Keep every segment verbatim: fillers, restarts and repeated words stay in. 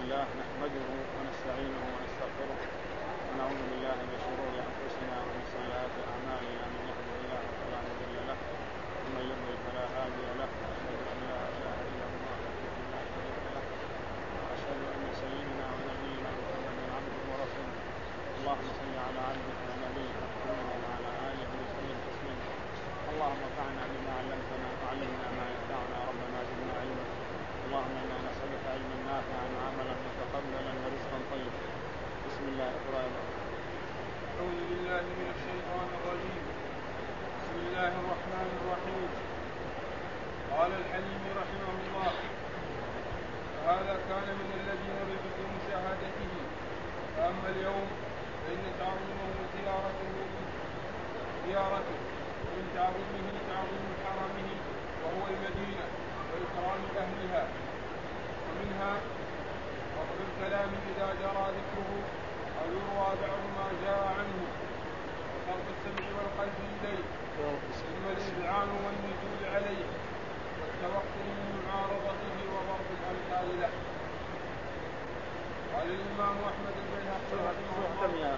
لله نحمده ونستعينه ونستغفره ونعوذ بالله من شرور أنفسنا ومن سيئات أعمالنا من يهده الله فلا مضل له ومن يضلل فلا هادي له وأشهد أن لا إله إلا الله وحده لا شريك له وأشهد أن سيدنا ونبينا محمدا عبده ورسوله اللهم صل على عبدك ونبيك محمد وعلى آله وسلم تسليما اللهم انفعنا بما علمتنا وعلمنا ما ينفعنا ربنا زدنا علما اللهم إنا نسألك علما نافعا وعملا متقبلا ورزقا طيبا. بسم الله الرحمن الرحيم. أعوذ بالله من الشيطان الرجيم. بسم الله الرحمن الرحيم. قال الحليم رحمه الله: فهذا كان من الذين رزقوا مشاهدته، فأما اليوم فإن تعظيمه زيارته زيارته ومن تعظيمه تعظيم حرمه وهو المدينة وإكرام أهلها، ومنها رفض الكلام إذا جرى ذكره أو يروى بعض ما جاء عنه، وصرف السمع والقلب إليه، ثم الإذعان والنزول عليه والتوقف من معارضته وضرب الأمثال له. قال الإمام أحمد البيهقي رحمه الله: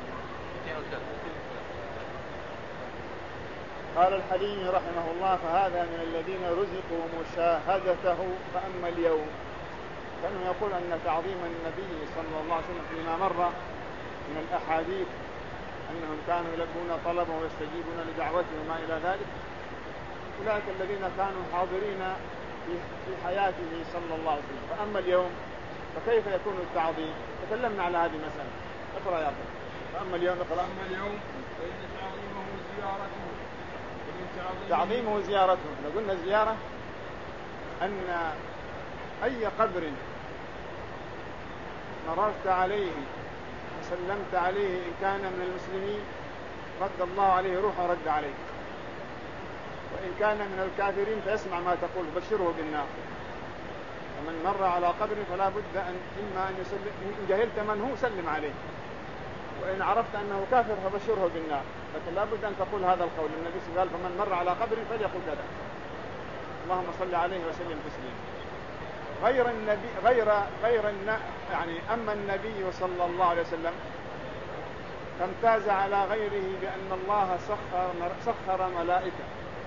قال الحليم رحمه الله: فهذا من الذين رزقوا مشاهدته فأما اليوم. كانوا يقول أن تعظيم النبي صلى الله عليه وسلم فيما مر من الأحاديث أنهم كانوا يلبون طلبه ويستجيبون لدعوته وما إلى ذلك، أولئك الذين كانوا حاضرين في حياته صلى الله عليه وسلم. فأما اليوم فكيف يكون التعظيم؟ تكلمنا على هذه المسألة. اقرأ يا أخي. فأما اليوم اقرأ. فأما اليوم فإن تعظيمه زيارته. تعظيمه زيارته، لو قلنا الزيارة أن أي قبر مررت عليه وسلمت عليه إن كان من المسلمين رد الله عليه روحه رد عليه، وإن كان من الكافرين فيسمع ما تقول بشره بالنار. ومن مر على قبر فلا بد أن إما أن يسلم، إن جهلت من هو سلم عليه، وإن عرفت أنه كافر فبشره بالنار. لكن لا بد أن تقول هذا القول. النبي صلى الله عليه وسلم قال: فمن مر على قبر فليقل كذا، اللهم صل عليه وسلم تسليما. غير النبي غير غير الن... يعني أما النبي صلى الله عليه وسلم فامتاز على غيره بأن الله سخر سخر ملائكة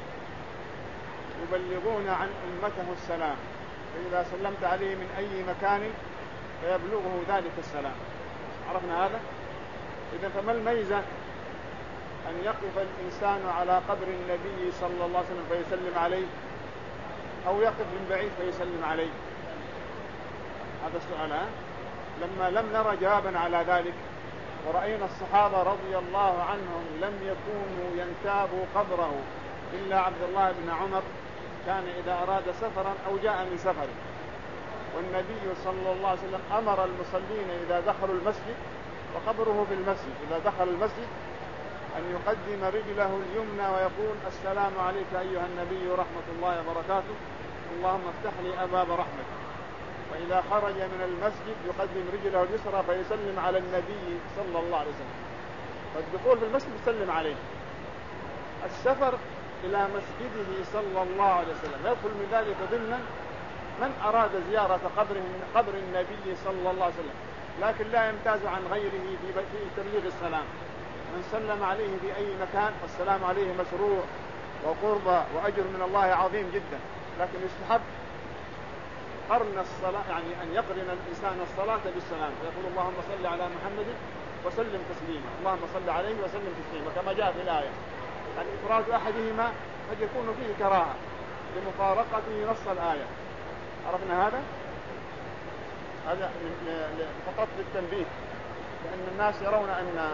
يبلغون عن أمته السلام، فإذا سلمت عليه من أي مكان فيبلغه ذلك السلام. عرفنا هذا؟ إذن فما الميزة أن يقف الإنسان على قبر النبي صلى الله عليه وسلم فيسلم عليه، أو يقف من بعيد فيسلم عليه؟ هذا السؤال. ها؟ لما لم نرى جوابا على ذلك، ورأينا الصحابة رضي الله عنهم لم يكونوا ينتابوا قبره إلا عبد الله بن عمر، كان إذا أراد سفرا أو جاء من سفر، والنبي صلى الله عليه وسلم أمر المصلين إذا دخلوا المسجد، وقبره في المسجد، إذا دخل المسجد أن يقدم رجله اليمنى ويقول: السلام عليك أيها النبي ورحمة الله وبركاته، اللهم افتح لي أبواب رحمتك. وإذا خرج من المسجد يقدم رجله اليسرى فيسلم على النبي صلى الله عليه وسلم. فالدخول في المسجد يسلم عليه. السفر إلى مسجده صلى الله عليه وسلم يدخل من ذلك ضمن من أراد زيارة قبر قبر النبي صلى الله عليه وسلم، لكن لا يمتاز عن غيره في تبليغ السلام. من سلم عليه في أي مكان فالسلام عليه مشروع وقربة وأجر من الله عظيم جدا، لكن يستحب قرن الصلاة، يعني أن يقرن الإنسان الصلاة بالسلام، فيقول: اللهم صل على محمد وسلم تسليما، اللهم صل عليه وسلم تسليما، كما جاء في الآية. يعني إفراد أحدهما قد يكون فيه كراهة لمفارقته نص الآية. عرفنا هذا؟ هذا فقط للتنبيه، لأن الناس يرون أن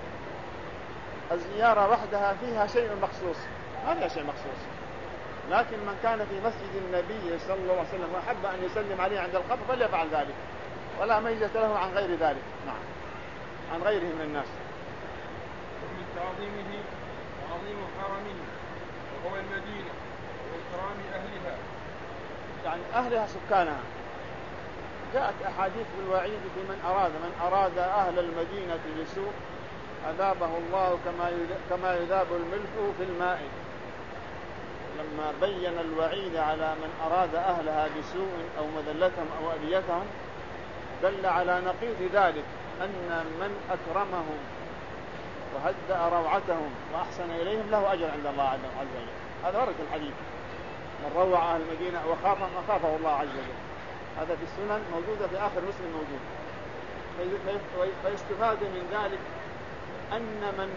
الزيارة وحدها فيها شيء مخصوص. ما فيها شيء مخصوص، لكن من كان في مسجد النبي صلى الله عليه وسلم وحب أن يسلم عليه عند القبر فليفعل ذلك، ولا ميزة له عن غير ذلك. نعم، عن غيره من الناس. ومن تعظيمه تعظيم حرمه وهو المدينة وإكرام أهلها، يعني أهلها سكانها. جاءت أحاديث بالوعيد في من أراد من أراد أهل المدينة بسوء أذابه الله كما يذاب الملح في الماء. لما بين الوعيد على من أراد أهلها بسوء أو مذلتهم أو أذيتهم دل على نقيض ذلك أن من أكرمهم وهدأ روعتهم وأحسن إليهم له أجر عند الله عز وجل. هذا ورد الحديث: من روع أهل المدينة وخاف ما خافه الله عز وجل. هذا في السنن موجودة، في آخر مسلم موجود. فيستفاد من ذلك أن من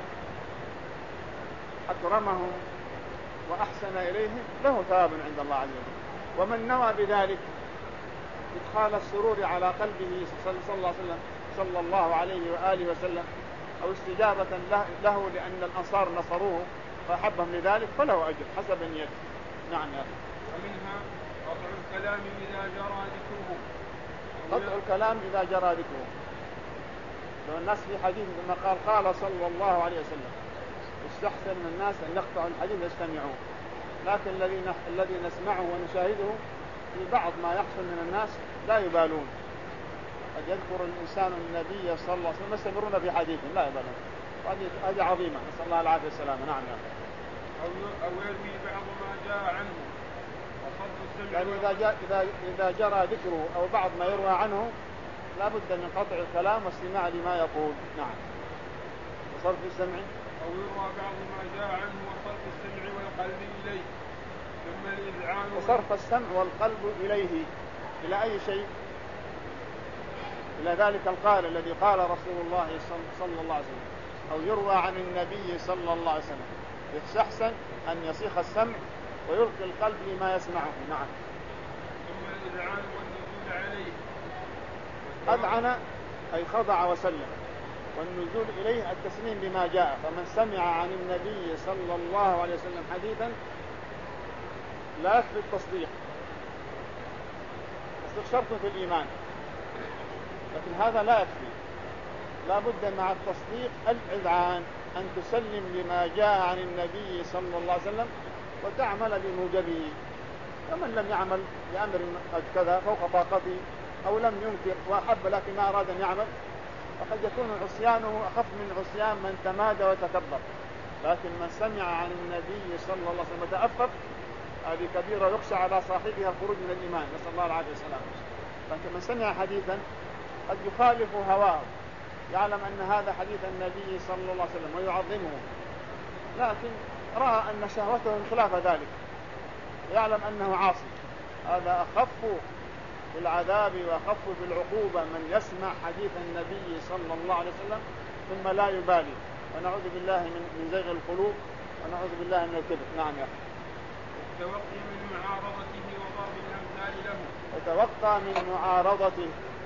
أكرمهم وأحسن إليهم له ثواب عند الله عز وجل. ومن نوى بذلك إدخال السرور على قلبه صلى الله عليه وسلم صلى الله عليه وآله وسلم أو استجابة له لأن الأنصار نصروه فأحبهم لذلك فله أجر حسب نيته. نعم يا أخي. ومنها قطع الكلام إذا جرى ذكره. قطع الكلام إذا جرى ذكره. لو الناس في حديث كما قال قال صلى الله عليه وسلم يستحسن من الناس أن يقطعوا الحديث ويستمعوه، لكن الذي الذي نسمعه ونشاهده في بعض ما يحصل من الناس لا يبالون. قد يذكر الإنسان النبي صلى الله عليه وسلم يستمرون في حديثه لا يبالون. هذه عظيمة، نسأل الله العافية والسلامة. نعم يا أخي. أو يروي بعض ما جاء عنه وصرف السمع. يعني إذا جاء إذا إذا جرى ذكره أو بعض ما يروى عنه لا بد من قطع الكلام واستماع لما يقول. نعم. وصرف السمع. أو يروى بعض ما جاء عنه وصرف السمع والقلب إليه. ثم الإذعان. وصرف السمع والقلب إليه إلى أي شيء؟ إلى ذلك القائل الذي قال رسول الله صلى الله عليه وسلم أو يروى عن النبي صلى الله عليه وسلم يستحسن أن يصيغ السمع ويلقي القلب لما يسمعه. نعم. ثم الإذعان والنزول عليه. أذعن أي خضع وسلم، والنزول إليه التسليم بما جاء. فمن سمع عن النبي صلى الله عليه وسلم حديثا لا يكفي التصديق، التصديق شرط في الإيمان، لكن هذا لا يكفي، لا بد مع التصديق الإذعان أن تسلم لما جاء عن النبي صلى الله عليه وسلم وتعمل بموجبه. فمن لم يعمل بأمر كذا فوق طاقته أو لم ينكر وأحب لكن ما أراد أن يعمل فقد يكون عصيانه أخف من عصيان من تمادى وتكبر. لكن من سمع عن النبي صلى الله عليه وسلم وتأفف هذه كبيرة يخشى على صاحبها الخروج من الإيمان، نسأل الله العافية والسلامة. لكن من سمع حديثا قد يخالف هواه، يعلم أن هذا حديث النبي صلى الله عليه وسلم ويعظمه، لكن رأى أن شهوته خلاف ذلك، يعلم أنه عاصي، هذا أخف بالعذاب وأخف بالعقوبة من يسمع حديث النبي صلى الله عليه وسلم ثم لا يبالي، ونعوذ بالله من زيغ القلوب ونعوذ بالله من الكبر. نعم يا أخي. التوقي من معارضته وضرب الأمثال له. وتوقع من معارضته.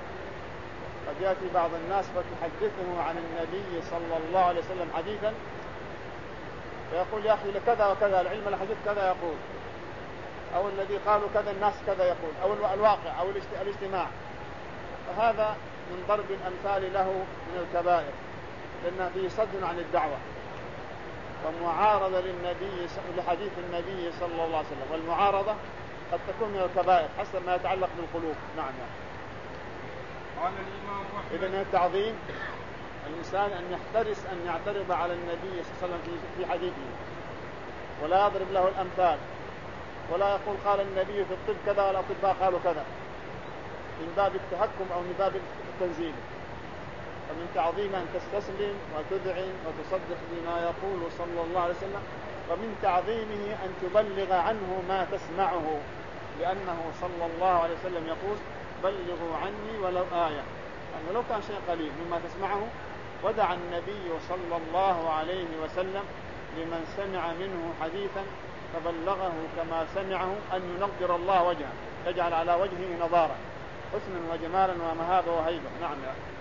قد يأتي بعض الناس فتحدثه عن النبي صلى الله عليه وسلم حديثا فيقول يا أخي لكذا وكذا العلم الحديث كذا يقول، أو الذي قالوا كذا الناس كذا يقول، أو الواقع أو الاجتماع، فهذا من ضرب الأمثال له من الكبائر، لأن فيه صد عن الدعوة ومعارضة للنبي لحديث النبي صلى الله عليه وسلم، والمعارضة قد تكون من الكبائر حسب ما يتعلق بالقلوب. نعم. قال الإمام أحمد. إذن التعظيم الإنسان أن يحترس أن يعترض على النبي صلى الله عليه وسلم في حديثه ولا يضرب له الأمثال، ولا يقول قال النبي في الطب كذا ولا الأطباء قالوا كذا من باب التحكم أو من باب التنزيل. فمن تعظيم أن تستسلم وتذعن وتصدق بما يقول صلى الله عليه وسلم، ومن تعظيمه أن تبلغ عنه ما تسمعه، لأنه صلى الله عليه وسلم يقول بلغوا عني ولو آية، يعني ولو كان شيء قليل مما تسمعه. ودعا النبي صلى الله عليه وسلم لمن سمع منه حديثا فبلغه كما سمعه أن ينضر الله وجهه، يجعل على وجهه نضارا حسنا وجمالا ومهابة وهيبة. نعم يا أخي.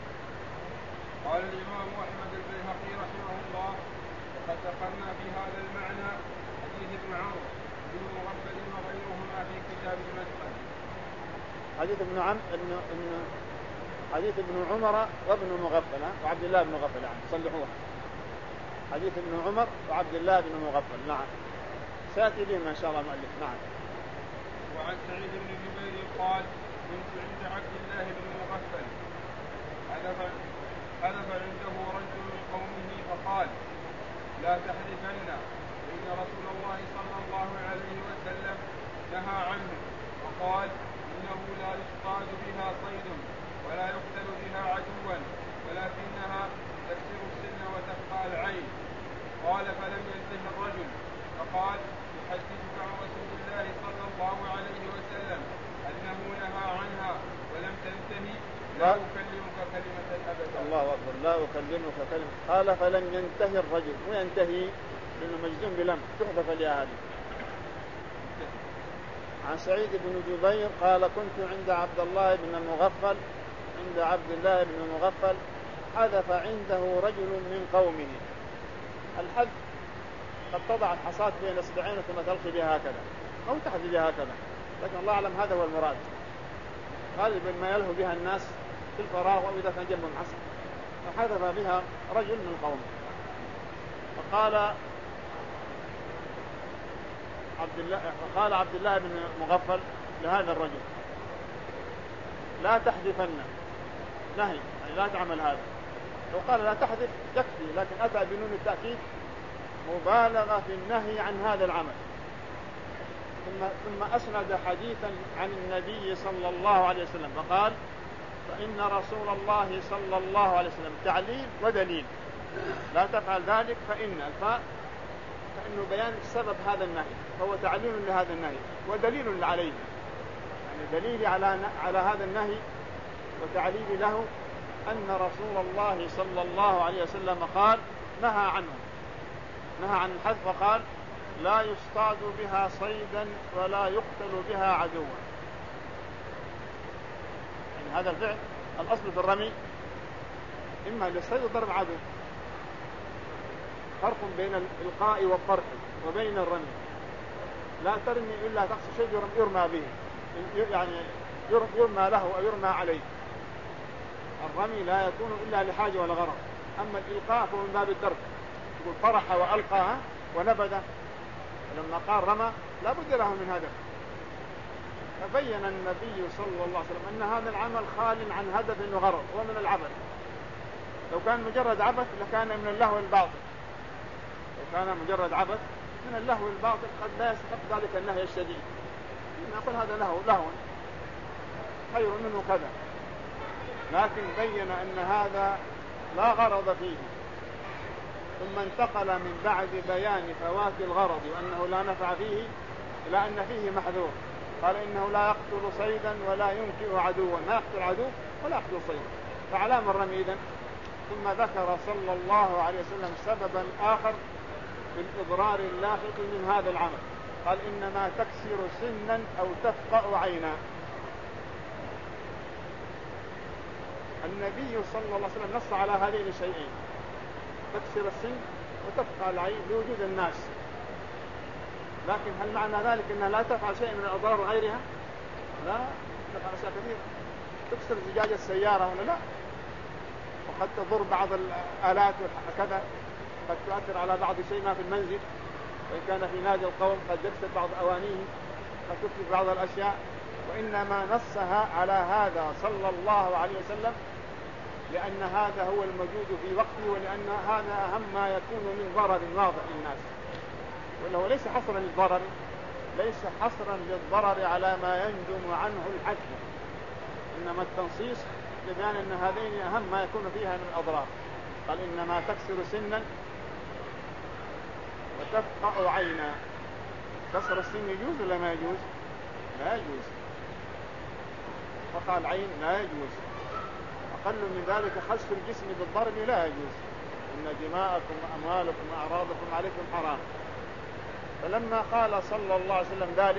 قال الإمام أحمد البيهقي رحمه الله وقد ذكرنا في هذا المعنى حديث ابن عمرو بن مغفل وغيرهما في كتاب المدخل. حديث ابن عم ابن ابن حديث ابن عمر وابن مغفل وعبد الله بن مغفل، يعني صلحوها. حديث ابن عمر وعبد الله بن مغفل. نعم. سيأتي بهما إن شاء الله المؤلف. نعم. وعن سعيد بن جبير قال كنت عند عبد الله بن مغفل حلف حلف عنده رجل من قومه فقال لا تحلفن إن رسول الله صلى الله عليه وسلم نهى عنه وقال إنه لا يصطاد بها صيد ولا يقتل بها عدوا ولكنها تكسر السن وتفقع العين. قال فلم ينته الرجل فقال يحدثك عن رسول الله صلى الله عليه وسلم أنه نهى عنها ولم تنتهي لا أكلمك كلمة أبدا. الله أكبر. لا أكلمك كلمة. قال فلم ينتهي الرجل وينتهي لأنه مجزوم بلم تحذف لها هذه. عن سعيد بن جبير قال كنت عند عبد الله بن المغفل عند عبد الله بن المغفل حذف عنده رجل من قومه. الحذف قد تضع الحصاة بين اصبعين ثم تلقي بها هكذا أو تحذف بها هكذا، لكن الله أعلم هذا هو المراد. غالبا ما يلهو بها الناس في الفراغ أو إذا كان جنبهم حصى، فحذف بها رجل من قومه. فقال عبد الله فقال عبد الله بن مغفل لهذا الرجل لا تحذفن، نهي يعني لا تعمل هذا. لو قال لا تحذف يكفي، لكن أتى بنون التأكيد مبالغة في النهي عن هذا العمل. ثم, ثم أسند حديثا عن النبي صلى الله عليه وسلم فقال فإن رسول الله صلى الله عليه وسلم تعليل ودليل، لا تفعل ذلك فإن الفاء فإنه بيان سبب هذا النهي، فهو تعليل لهذا النهي ودليل عليه، يعني دليل على على هذا النهي وتعليل له أن رسول الله صلى الله عليه وسلم قال نهى عنه، نهى عن الحذف وقال لا يصطاد بها صيدا ولا يقتل بها عدوا. يعني هذا الفعل الأصل في الرمي إما للصيد وضرب عدو، فرق بين الإلقاء والطرح وبين الرمي. لا ترمي إلا تقصد شيء يرمى به، يعني يرمى له أو يرمى عليه. الرمي لا يكون إلا لحاجة ولا غرض، أما الإلقاء فهو من باب الترك، يقول طرح وألقاها ونبذ، لما قال رمى لا بد له من هدف. فبين النبي صلى الله عليه وسلم أن هذا العمل خال عن هدف وغرض ومن العبث. لو كان مجرد عبث لكان من اللهو الباطل، لو كان مجرد عبث من اللهو الباطل قد لا يستحق ذلك النهي الشديد، نقول هذا لهو لهو خير منه كذا، لكن بين أن هذا لا غرض فيه. ثم انتقل من بعد بيان فوات الغرض وأنه لا نفع فيه إلى أن فيه محذور، قال إنه لا يقتل صيدا ولا ينكئ عدوا، ما يقتل عدو ولا يقتل صيدا، فعلام الرمي إذن. ثم ذكر صلى الله عليه وسلم سببا آخر بالإضرار اللاحق من هذا العمل، قال إنما تكسر سنا أو تفقأ عينا. النبي صلى الله عليه وسلم نص على هذين الشيئين، تكسر السن وتفقأ العين لوجود الناس، لكن هل معنى ذلك أنها لا تفعل شيء من الأضرار غيرها؟ لا، تفعل أشياء كثيرة، تكسر زجاج السيارة ولا لا، وقد تضر بعض الآلات وكذا، قد تؤثر على بعض شيء ما في المنزل، وإن كان في نادي القوم قد يكسر بعض أوانيه، قد تكسر بعض الأشياء. وإنما نصها على هذا صلى الله عليه وسلم لأن هذا هو الموجود في وقته، ولأن هذا أهم ما يكون من ضرر واضح للناس، وإنه ليس حصرا للضرر، ليس حصرا للضرر على ما ينجم عنه الحجم، إنما التنصيص لبيان أن هذين أهم ما يكون فيها من الأضرار. قال إنما تكسر سنا وتفقأ عينا. كسر السن يجوز ولا ما يجوز؟ لا يجوز. فقال العين لا يجوز. أقل من ذلك خسف الجسم بالضرب لا يجوز، إن دماءكم وأموالكم وأعراضكم عليكم حرام. فلما قال صلى الله عليه وسلم ذلك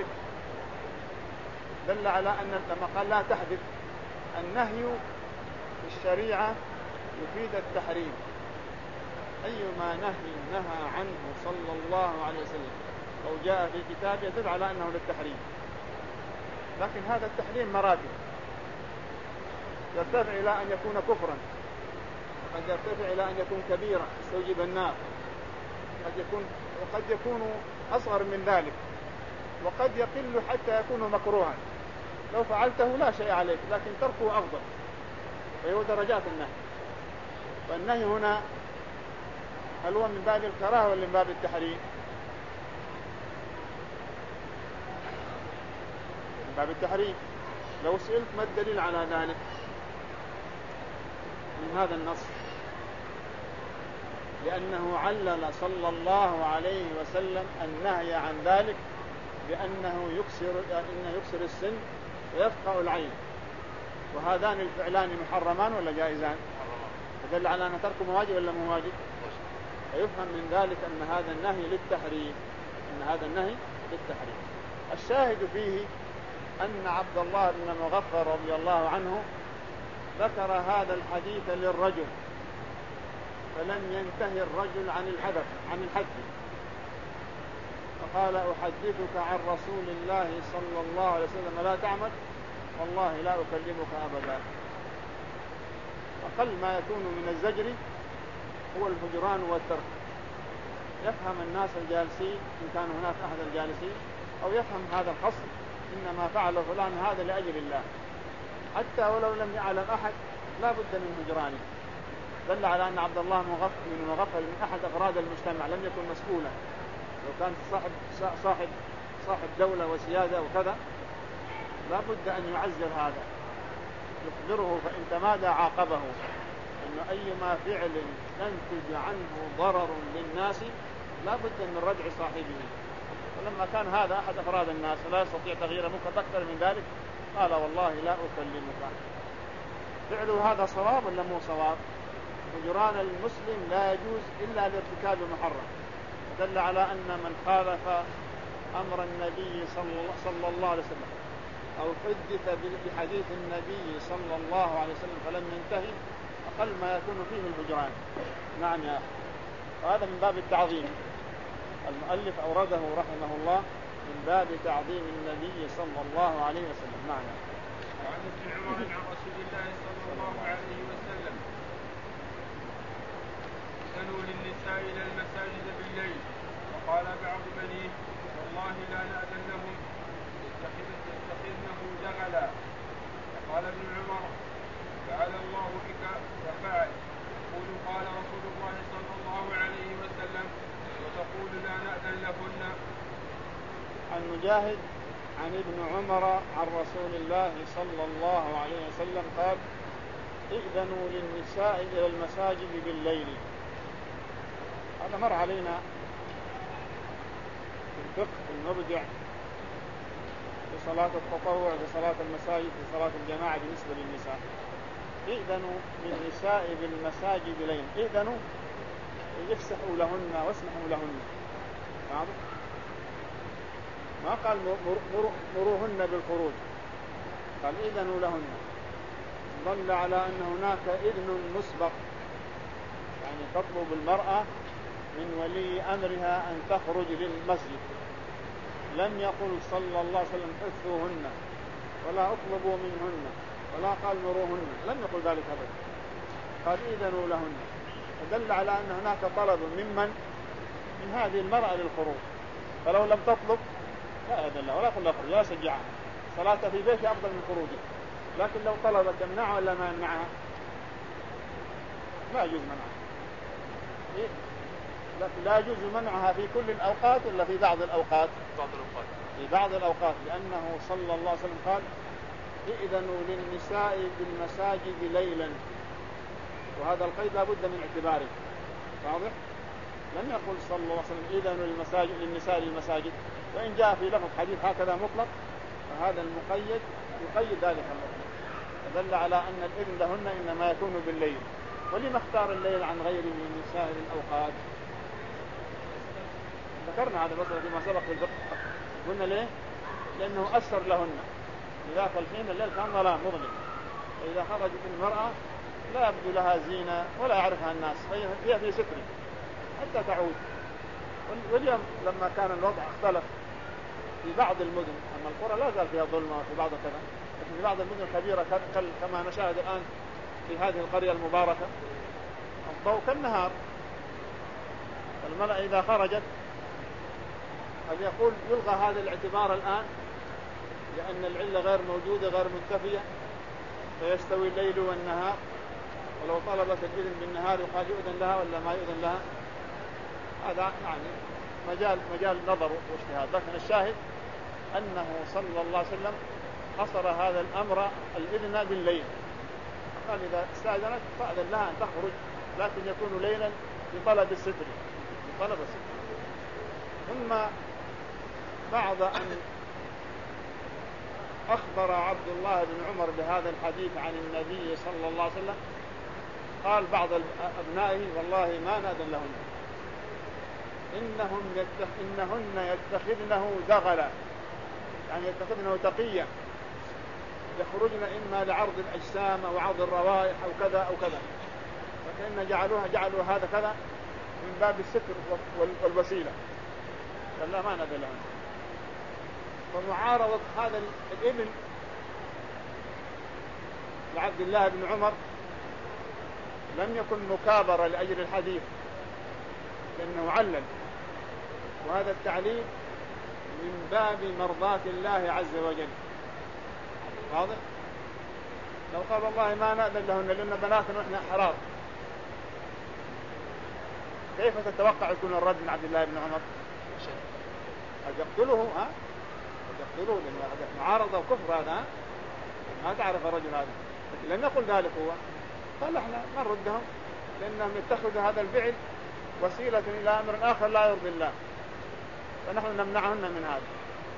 دل على أن لما قال لا تحدث، النهي في الشريعة يفيد التحريم. أيما نهي نهى عنه صلى الله عليه وسلم أو جاء في كتاب يدل على أنه للتحريم، لكن هذا التحريم مراتب، يرتفع إلى أن يكون كفرا، قد يرتفع إلى أن يكون كبيرا يستوجب النار، قد يكون وقد يكون أصغر من ذلك، وقد يقل حتى يكون مكروها، لو فعلته لا شيء عليك، لكن تركه أفضل، فهو درجات النهي. والنهي هنا هل هو من باب الكراهة ولا من باب التحريم؟ من باب التحريم. لو سئلت ما الدليل على ذلك من هذا النص؟ لأنه علل صلى الله عليه وسلم النهي عن ذلك بأنه يكسر, إنه يكسر السن ويفقع العين، وهذان الفعلان محرمان ولا جائزان؟ فدل على أن تركه واجب ولا مو واجب؟ فيفهم من ذلك أن هذا النهي للتحريم، أن هذا النهي للتحريم. الشاهد فيه أن عبد الله بن مغفر رضي الله عنه ذكر هذا الحديث للرجل، فلم ينتهي الرجل عن الحدث عن الحج، فقال أحدثك عن رسول الله صلى الله عليه وسلم لا تعمل، والله لا أكلمك أبدا. أقل ما يكون من الزجر هو الهجران والترك. يفهم الناس الجالسين إن كان هناك أحد الجالسين، أو يفهم هذا الخصم إنما فعل فلان هذا لأجل الله، حتى ولو لم يعلم أحد لا بد من هجرانه. دل على أن عبد الله بن مغفل من أحد أفراد المجتمع، لم يكن مسؤولا. لو كان صاحب صاحب صاحب دولة وسيادة وكذا لا بد أن يعزر هذا، يخبره، فإن تمادى عاقبه، أنه أيما فعل ينتج عنه ضرر للناس لا بد من ردع صاحبه. ولما كان هذا أحد أفراد الناس لا يستطيع تغيير منكر أكثر من ذلك، قال والله لا أكلمك. فعله هذا صواب ولا مو صواب؟ هجران المسلم لا يجوز إلا لارتكاب محرم. دل على أن من خالف أمر النبي صلى الله عليه وسلم أو حدث بحديث النبي صلى الله عليه وسلم فلم ينتهي أقل ما يكون فيه الهجران. نعم يا أخي، وهذا من باب التعظيم. المؤلف أورده رحمه الله من باب تعظيم النبي صلى الله عليه وسلم. نعم. وعن ابن عمر عن رسول الله صلى الله عليه وسلم سنوا للنساء إلى المساجد بالليل، وقال بعض بنيه والله لا نأذن لهم يتخذنه جغلا. فقال ابن عمر فعل الله بك وفعل، يقول قال رسول الله صلى الله عليه وسلم وتقول لا نأذن لهن. عن مجاهد عن ابن عمر عن رسول الله صلى الله عليه وسلم قال ائذنوا للنساء إلى المساجد بالليل. هذا مر علينا في الفقه المبدع في صلاة التطوع، في صلاة المساجد، في صلاة الجماعة بالنسبة للنساء. ائذنوا للنساء بالمساجد ليلا. ائذنوا يفسحوا لهن واسمحوا لهن. واضح؟ ما قال مروهن بالخروج، قال ائذنوا لهن. دل على أن هناك إذن مسبق، يعني تطلب المرأة من ولي أمرها أن تخرج للمسجد. لم يقل صلى الله عليه وسلم حثوهن ولا اطلبوا منهن ولا قال مروهن، لم يقل ذلك أبدا، قال إذنوا لهن. فدل على أن هناك طلب ممن من هذه المرأة للخروج، فلو لم تطلب لا يأذن لها ولا يقول لها خروج، لا شجعها، صلاة في بيتها أفضل من خروجها. لكن لو طلبت يمنعها ولا ما يمنعها؟ لا يجوز منعها. إيه؟ لا يجوز منعها في كل الأوقات ولا في بعض الأوقات؟ بعض الأوقات. في بعض الأوقات، لأنه صلى الله عليه وسلم قال ائذنوا للنساء بالمساجد ليلا، وهذا القيد لا بد من اعتباره. واضح؟ لم يقل صلى الله عليه وسلم ائذنوا للمساجد للنساء للمساجد، وإن جاء في لفظ حديث هكذا مطلق فهذا المقيد يقيد ذلك المطلق، فدل على أن الإذن لهن إنما يكون بالليل. ولما اختار الليل عن غيره من سائر الأوقات؟ ذكرنا هذا مثلا فيما سبق في الفقه، قلنا ليه؟ لأنه أسر لهن. إذا فالحين الليل كان ظلام مظلم، فإذا خرجت المرأة لا يبدو لها زينة ولا يعرفها الناس، فهي في ستر حتى تعود. واليوم لما كان الوضع اختلف في بعض المدن، أما القرى لا زال فيها ظلمة وفي بعض كذا، لكن في بعض المدن الكبيرة كما نشاهد الآن في هذه القرية المباركة الضوء كالنهار. المرأة إذا خرجت هل يقول يلغى هذا الاعتبار الآن لأن العلة غير موجودة غير مكتفية فيستوي الليل والنهار؟ ولو طلبت الإذن بالنهار يقال يؤذن لها ولا ما يؤذن لها؟ هذا يعني مجال مجال نظر واجتهاد، لكن الشاهد أنه صلى الله عليه وسلم حصر هذا الأمر الإذن بالليل، قال إذا استأذنت فأذن لها أن تخرج، لكن يكون ليلا لطلب الستر لطلب الستر. ثم بعد أن أخبر عبد الله بن عمر بهذا الحديث عن النبي صلى الله عليه وسلم قال بعض أبنائه والله ما نأذن لهن، إنهم يتخ... إنهن يتخذنه دغلا، يعني يتخذنه تقيا، يخرجن إما لعرض الأجسام أو عرض الروائح أو كذا أو كذا، فكأن جعلوها جعلوا هذا كذا من باب الستر والوسيلة، فلا ما نأذن لهن. فمعارضة هذا الابن لعبد الله بن عمر لم يكن مكابرة لأجل الحديث، لأنه علل، وهذا التعليل من باب مرضاة الله عز وجل. واضح؟ لو قال والله ما نأذن لهن لأن بناتنا نحن حرار، كيف تتوقع يكون الرد من عبد الله بن عمر؟ قد يقتله، ها؟ قد يقتله لأنه معارضة وكفر هذا، ما تعرف الرجل هذا، لكن لم يقل ذلك هو، قال احنا ما نردهم لأنهم يتخذوا هذا الفعل وسيلة إلى أمر آخر لا يرضي الله، فنحن نمنعهن من هذا.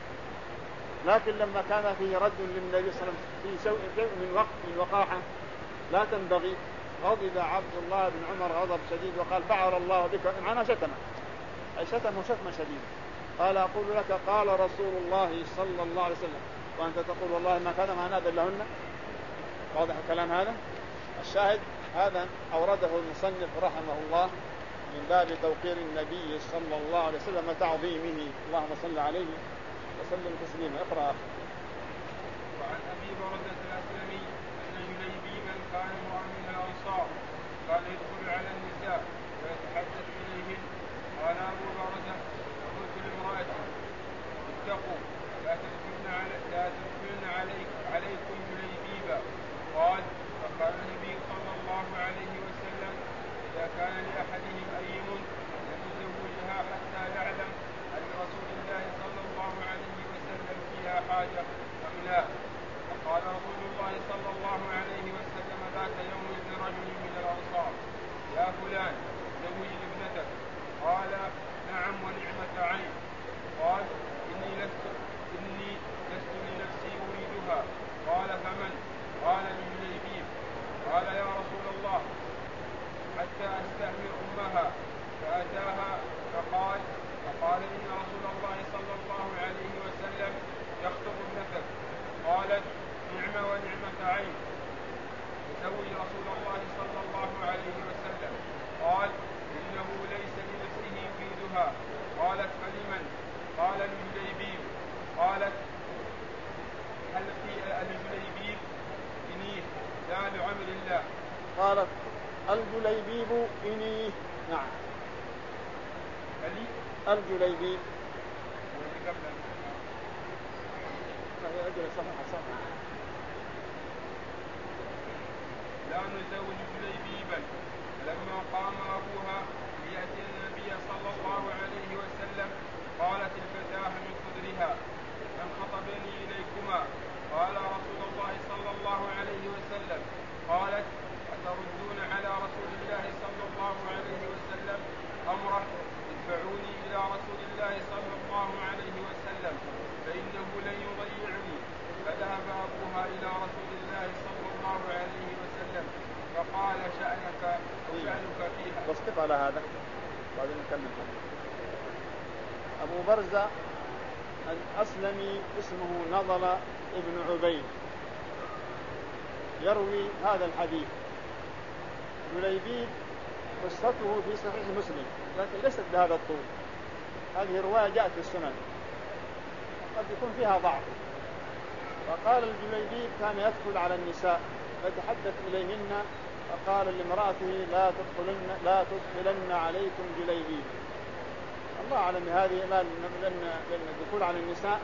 لكن لما كان فيه رد للنبي صلى الله عليه وسلم في شيء من وقت من وقاحة لا تنبغي، غضب عبد الله بن عمر غضب شديد وقال فعل الله بك، معناه شتمه، أي شتمه شتمه شديد. قال أقول لك قال رسول الله صلى الله عليه وسلم وأنت تقول والله ما كان ما نأذن لهن. واضح الكلام هذا؟ الشاهد هذا أورده المصنف رحمه الله من باب توقير النبي صلى الله عليه وسلم وتعظيمه. اللهم صل عليه وسلم تسليما. اقرأ. وعن أبي بردة الأسلمي أن جليبيبا كان امرأ من الأنصار كان يدخل على النساء ويتحدث إليهن. قال أبو بردة فقلت لامرأتي اتقوا لا تدخلن علي لا تدخلن عليك عليكم جليبيبا. قال فقال النبي صلى الله عليه وسلم إذا كان لأحدهم أيم لم يزوجها حتى يعلم أن رسول الله صلى الله عليه وسلم فيها حاجة أم لا. فقال رسول الله صلى الله عليه وسلم ذات يوم لرجل من الأنصار يا فلان زوج ابنتك. قال نعم ونعمة عين. قال إني لست إني لست لنفسي أريدها. قال فمن؟ قال لجليبيب. قال يا رسول الله حتى أستأمر أمها. فأتاها فقال فقال إن رسول الله صلى الله عليه وسلم يخطب ابنتك. قالت نعم ونعمة عين. تزوج رسول الله صلى الله عليه وسلم. قال إنه ليس لنفسه يريدها. قالت فلمن؟ قال لجليبيب. قالت هل في الجليبيب إنيه لا لعمر الله. قالت الجليبيب إنيه. نعم علي الجليبيب واللي قبل فهي أجل صفحة صفحة لا نزوج جليبيبا. لما قام أبوها ليأتي النبي صلى الله عليه وسلم قالت الفتاة من خدرها من خطبني إليكما. قال رسول الله صلى الله عليه وسلم. قالت أتردون على رسول الله صلى الله عليه وسلم أمره ادفعوني إلى رسول الله صلى الله عليه وسلم فإنه لن يضيعني. فذهب أبوها إلى رسول الله صلى الله عليه وسلم فقال شأنك شأنك فيها. بسقط على هذا بعدين نكمل. أبو برزة الأسلمي اسمه نضل ابن عبيد يروي هذا الحديث. جليبيب قصته في صحيح مسلم لكن ليست بهذا الطول. هذه رواية جاءت في السنن قد يكون فيها ضعف. فقال الجليبيب كان يدخل على النساء فتحدث إليهن فقال لامرأته لا تدخلن لا تدخلن عليكم جليبيب. الله أعلم هذه لأن الدخول على النساء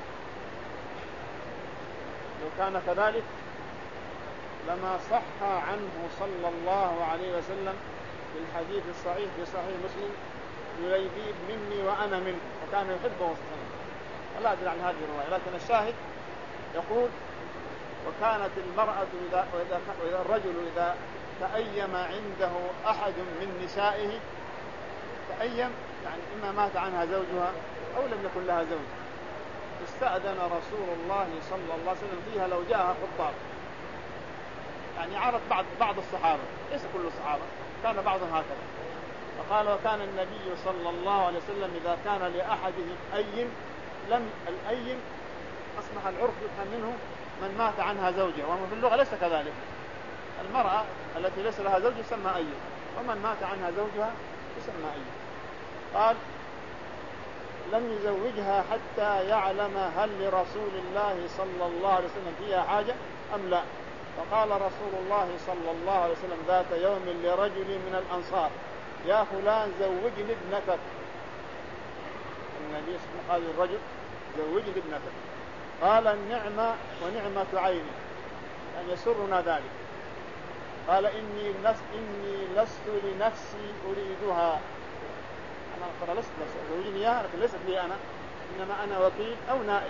لو كان كذلك لما صح عنه صلى الله عليه وسلم في الحديث الصحيح في صحيح مسلم جليبيب مني وأنا منه وكان يحبه صلى الله عليه وسلم. لا أدري عن هذه الرواية لكن الشاهد يقول وكانت المرأة إذا, وإذا, وإذا الرجل إذا تأيم عنده أحد من نسائه تأيم يعني إما مات عنها زوجها أو لم يكن لها زوج، استأذن رسول الله صلى الله عليه وسلم فيها لو جاءها خطاب. يعني عرف بعض بعض الصحابة ليس كل الصحابة، كان بعضهم هكذا. فقال وكان النبي صلى الله عليه وسلم إذا كان لأحدهم أيم لم الأيم أصبح العرف يفهم منه من مات عنها زوجها، وما في اللغة ليس كذلك. المرأة التي ليس لها زوج يسمى أيم، ومن مات عنها زوجها يسمى أيم. قال لم يزوجها حتى يعلم هل لرسول الله صلى الله عليه وسلم فيها حاجة أم لا. فقال رسول الله صلى الله عليه وسلم ذات يوم لرجل من الأنصار يا فلان زوجني ابنتك. النبي صلى الله عليه وسلم قال للرجل زوجني ابنتك. قال النعمة ونعمة عيني، يعني يسرنا ذلك. قال إني لست, إني لست لنفسي أريدها، أنا أقول لست زوجني إياها لكن ليست لي أنا، إنما أنا وكيل أو نائب.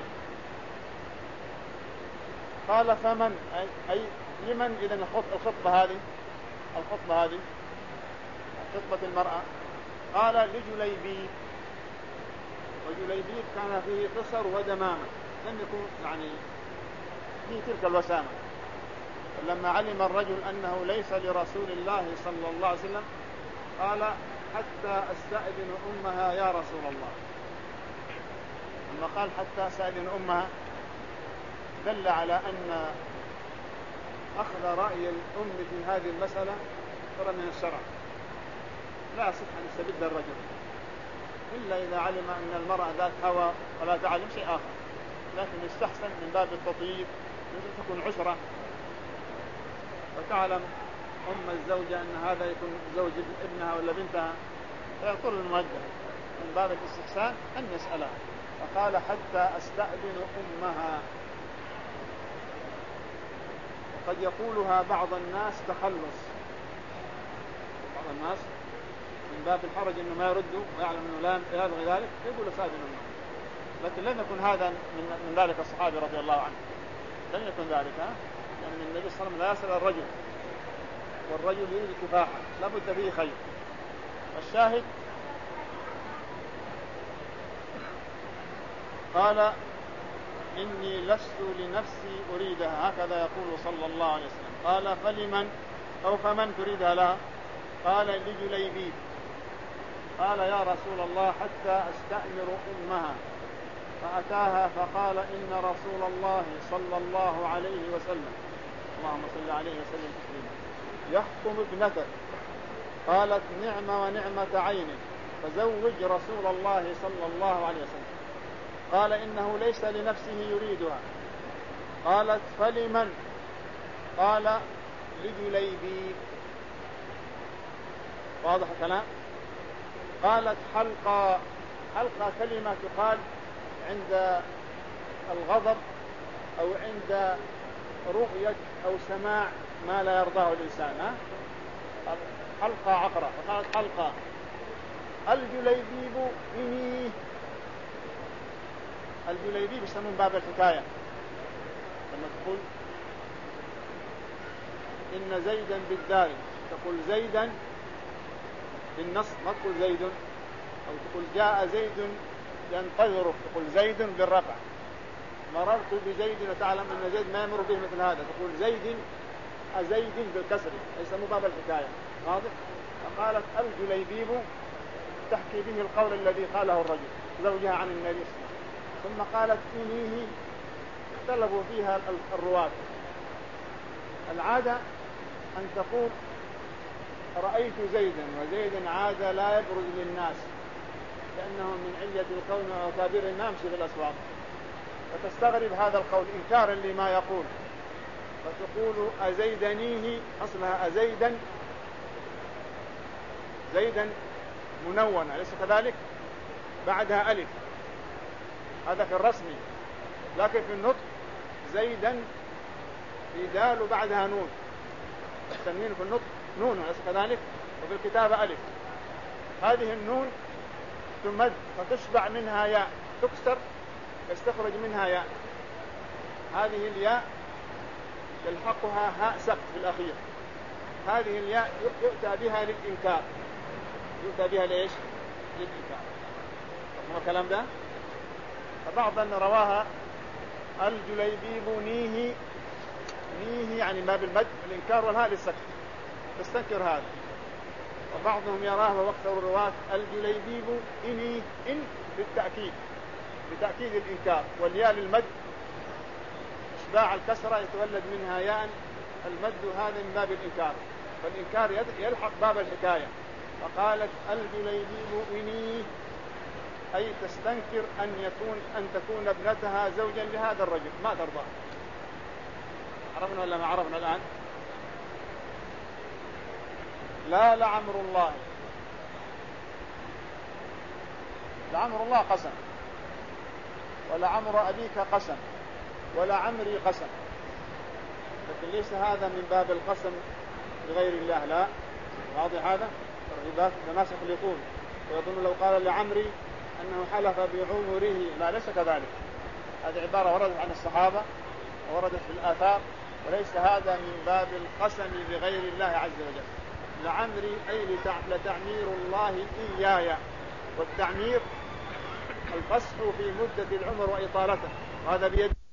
قال فمن أي, أي لمن إذن الخطبة هذه الخطبة هذه خطبة المرأة؟ قال لجليبيب، وجليبيب كان فيه قصر ودمامة، لم يكن يعني فيه تلك الوسامة. لما علم الرجل أنه ليس لرسول الله صلى الله عليه وسلم قال حتى أستأذن أمها يا رسول الله. لما قال حتى أستأذن أمها دل على أن أخذ رأي الأم في هذه المسألة ترى من الشرع، لا يصح أن يستبد الرجل إلا إذا علم أن المرأة ذات هوى ولا تعلم شيء آخر، لكن يستحسن من باب التطيب يجب تكون عشرة، وتعلم أم الزوجة أن هذا يكون زوج ابنها ولا بنتها فيطول المهجة، من باب الاستحسان أن يسألها. فقال حتى أستأذن أمها. قد يقولها بعض الناس تخلص، بعض الناس من باب الحرج إنه ما يرد ويعلم أنه لا يلغي ذلك يقول أستأذن أمها، لكن لم يكن هذا من, من ذلك الصحابي رضي الله عنه، لم يكن ذلك، يعني النبي صلى الله عليه وسلم لا يسأل الرجل، والرجل يريد كفاحة لا بد فيه خير. الشاهد قال إني لست لنفسي أريدها، هكذا يقول صلى الله عليه وسلم. قال فلمن أو فمن تريدها لها؟ قال لجليبيب. قال يا رسول الله حتى أستأمر أمها. فأتاها فقال إن رسول الله صلى الله عليه وسلم اللهم صل عليه وسلم تسليما يحكم ابنتك. قالت نعم ونعمة عين، فزوج رسول الله صلى الله عليه وسلم. قال إنه ليس لنفسه يريدها. قالت فلمن؟ قال لجليبيب. واضح الكلام؟ قالت حلقة. حلقة كلمة تقال عند الغضب أو عند رؤية أو سماع ما لا يرضاه الإنسان، ها؟ حلقة عقرة. فقالت حلقة. الجليبيب إني. الجليبيب يسمون باب الحكاية، لما تقول إن زيدا بالدار تقول زيدا بالنص، ما تقول زيد، أو تقول جاء زيد ينتظرك تقول زيد بالرفع. مررت بزيد وتعلم أن زيد ما يمر به مثل هذا تقول زيد أزيد بالكسر، يسمون باب الحكاية. واضح؟ فقالت الجليبيب تحكي به القول الذي قاله الرجل زوجها عن النبي صلى الله عليه وسلم. ثم قالت إنيه. اختلفوا فيها الرواة. العادة أن تقول رأيت زيدا، وزيدا عاد لا يبرز للناس لأنه من علة الكون وكابير ما يمشي في الأسواق، فتستغرب هذا القول إنكارا لما يقول، فتقول أزيدنيه، أصلها أزيدا، زيدا منونة أليس كذلك؟ بعدها ألف، هذا في الرسمي، لكن في النطق زيدا في دال وبعدها نون، التنوين في النطق نون أليس كذلك؟ وفي الكتابة ألف. هذه النون تمد فتشبع منها ياء، تكسر يستخرج منها ياء. هذه الياء يلحقها هاء سقط في الأخير، هذه الياء يؤتى بها للإنكار، يؤتى بها لإيش؟ للإنكار. هو الكلام ده. فبعض أن رواها الجليبيب نيه، نيه يعني ما بالمد الإنكار والهاء للسكت، تستنكر هذا. وبعضهم يراه وأكثر الرواة الجليبيب إني، إن للتأكيد، لتأكيد الإنكار، والياء للمد إشباع الكسرة يتولد منها ياء، المد هذا من باب الإنكار، فالإنكار يلحق باب الحكاية. فقالت الجليبيب إني أي تستنكر أن يكون أن تكون ابنتها زوجا لهذا الرجل، ما ترضى. عرفنا ولا ما عرفنا الآن؟ لا لعمر الله، لعمر الله قسم، ولعمر أبيك قسم، ولعمري قسم، لكن ليس هذا من باب القسم بغير الله، لا. واضح هذا؟ الرباط الناس يخلطون ويظن لو قال لعمري أنه حلف بعمره، لا، ليس كذلك. هذه عبارة وردت عن الصحابة ووردت في الآثار، وليس هذا من باب القسم بغير الله عز وجل. لعمري أي لتعمير الله إياي، والتعمير الفسح في مدة العمر وإطالته، وهذا بيد